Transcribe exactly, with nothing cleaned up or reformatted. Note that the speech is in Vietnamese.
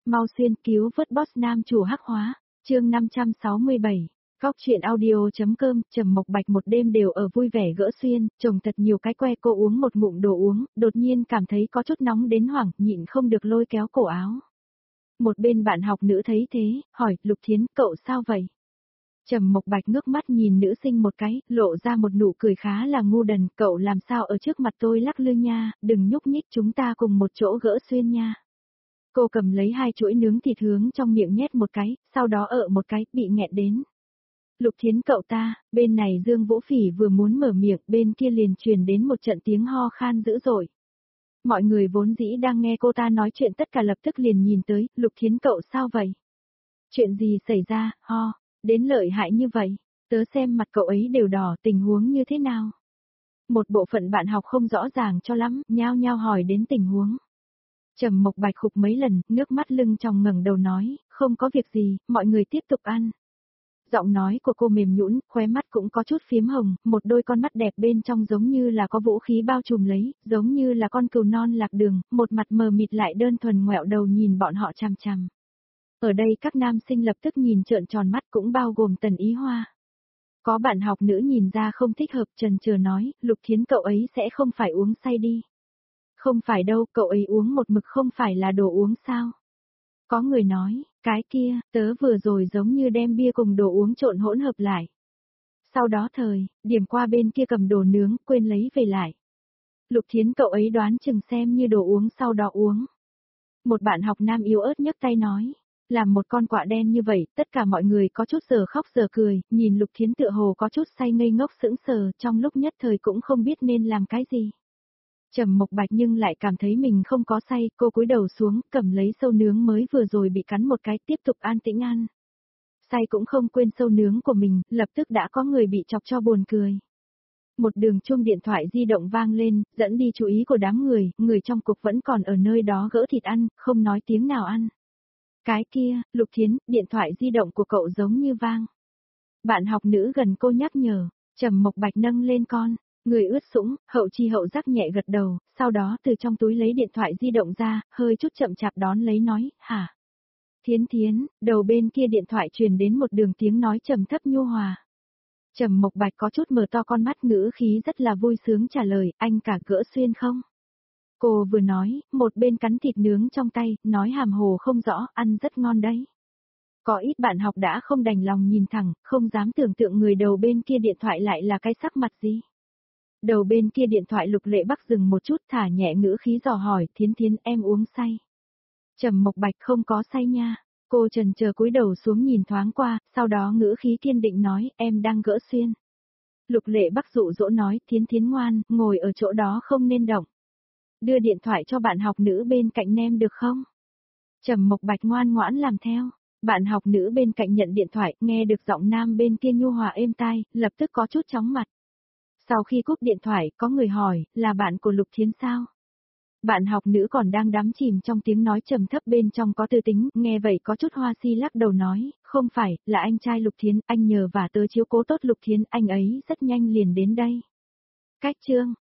Mau xuyên cứu vớt boss nam chủ hắc hóa, chương năm trăm sáu mươi bảy. Góc chuyện audio.com, Trầm Mộc Bạch một đêm đều ở vui vẻ gỡ xuyên, trồng thật nhiều cái que cô uống một ngụm đồ uống, đột nhiên cảm thấy có chút nóng đến hoảng, nhịn không được lôi kéo cổ áo. Một bên bạn học nữ thấy thế, hỏi, Lục Thiến, cậu sao vậy? Trầm Mộc Bạch ngước mắt nhìn nữ sinh một cái, lộ ra một nụ cười khá là ngu đần, cậu làm sao ở trước mặt tôi lắc lư nha, đừng nhúc nhích, chúng ta cùng một chỗ gỡ xuyên nha. Cô cầm lấy hai chuỗi nướng thịt hướng trong miệng nhét một cái, sau đó ở một cái, bị nghẹn đến. Lục Thiến cậu ta, bên này Dương Vũ Phỉ vừa muốn mở miệng, bên kia liền truyền đến một trận tiếng ho khan dữ dội. Mọi người vốn dĩ đang nghe cô ta nói chuyện tất cả lập tức liền nhìn tới, Lục Thiến cậu sao vậy? Chuyện gì xảy ra, ho, đến lợi hại như vậy, tớ xem mặt cậu ấy đều đỏ, tình huống như thế nào? Một bộ phận bạn học không rõ ràng cho lắm, nhao nhao hỏi đến tình huống. Trầm Mộc Bạch khục mấy lần, nước mắt lưng tròng ngẩng đầu nói, không có việc gì, mọi người tiếp tục ăn. Giọng nói của cô mềm nhũn, khóe mắt cũng có chút phiếm hồng, một đôi con mắt đẹp bên trong giống như là có vũ khí bao trùm lấy, giống như là con cừu non lạc đường, một mặt mờ mịt lại đơn thuần ngoẹo đầu nhìn bọn họ chằm chằm. Ở đây các nam sinh lập tức nhìn trợn tròn mắt cũng bao gồm Tần Ý Hoa. Có bạn học nữ nhìn ra không thích hợp chần chừ nói, Lục Thiến cậu ấy sẽ không phải uống say đi. Không phải đâu, cậu ấy uống một mực không phải là đồ uống sao? Có người nói, cái kia, tớ vừa rồi giống như đem bia cùng đồ uống trộn hỗn hợp lại. Sau đó thời, điểm qua bên kia cầm đồ nướng, quên lấy về lại. Lục Thiến cậu ấy đoán chừng xem như đồ uống sau đó uống. Một bạn học nam yếu ớt nhấc tay nói, làm một con quạ đen như vậy, tất cả mọi người có chút giờ khóc giờ cười, nhìn Lục Thiến tựa hồ có chút say ngây ngốc sững sờ, trong lúc nhất thời cũng không biết nên làm cái gì. Trầm Mộc Bạch nhưng lại cảm thấy mình không có say, cô cúi đầu xuống, cầm lấy sâu nướng mới vừa rồi bị cắn một cái, tiếp tục an tĩnh ăn. Say cũng không quên sâu nướng của mình, lập tức đã có người bị chọc cho buồn cười. Một đường chuông điện thoại di động vang lên, dẫn đi chú ý của đám người, người trong cục vẫn còn ở nơi đó gỡ thịt ăn, không nói tiếng nào ăn. Cái kia, Lục Thiến, điện thoại di động của cậu giống như vang. Bạn học nữ gần cô nhắc nhở, Trầm Mộc Bạch nâng lên con. Người ướt sũng, hậu chi hậu giác nhẹ gật đầu, sau đó từ trong túi lấy điện thoại di động ra, hơi chút chậm chạp đón lấy nói, hả? Thiến Thiến, đầu bên kia điện thoại truyền đến một đường tiếng nói trầm thấp nhu hòa. Trầm Mộc Bạch có chút mở to con mắt ngữ khí rất là vui sướng trả lời, anh cả gỡ xuyên không? Cô vừa nói, một bên cắn thịt nướng trong tay, nói hàm hồ không rõ, ăn rất ngon đấy. Có ít bạn học đã không đành lòng nhìn thẳng, không dám tưởng tượng người đầu bên kia điện thoại lại là cái sắc mặt gì. Đầu bên kia điện thoại Lục Lệ Bắc dừng một chút thả nhẹ ngữ khí dò hỏi, Thiến Thiến em uống say. Trầm Mộc Bạch không có say nha. Cô trần chờ cúi đầu xuống nhìn thoáng qua, sau đó ngữ khí kiên định nói, em đang gỡ xuyên. Lục Lệ Bắc dụ dỗ nói, Thiến Thiến ngoan, ngồi ở chỗ đó không nên động. Đưa điện thoại cho bạn học nữ bên cạnh nem được không? Trầm Mộc Bạch ngoan ngoãn làm theo. Bạn học nữ bên cạnh nhận điện thoại, nghe được giọng nam bên kia nhu hòa êm tai, lập tức có chút chóng mặt. Sau khi cúp điện thoại, có người hỏi, là bạn của Lục Thiến sao? Bạn học nữ còn đang đắm chìm trong tiếng nói trầm thấp bên trong có tư tính, nghe vậy có chút hoa si lắc đầu nói, không phải, là anh trai Lục Thiến, anh nhờ và tớ chiếu cố tốt Lục Thiến, anh ấy rất nhanh liền đến đây. Cách chương,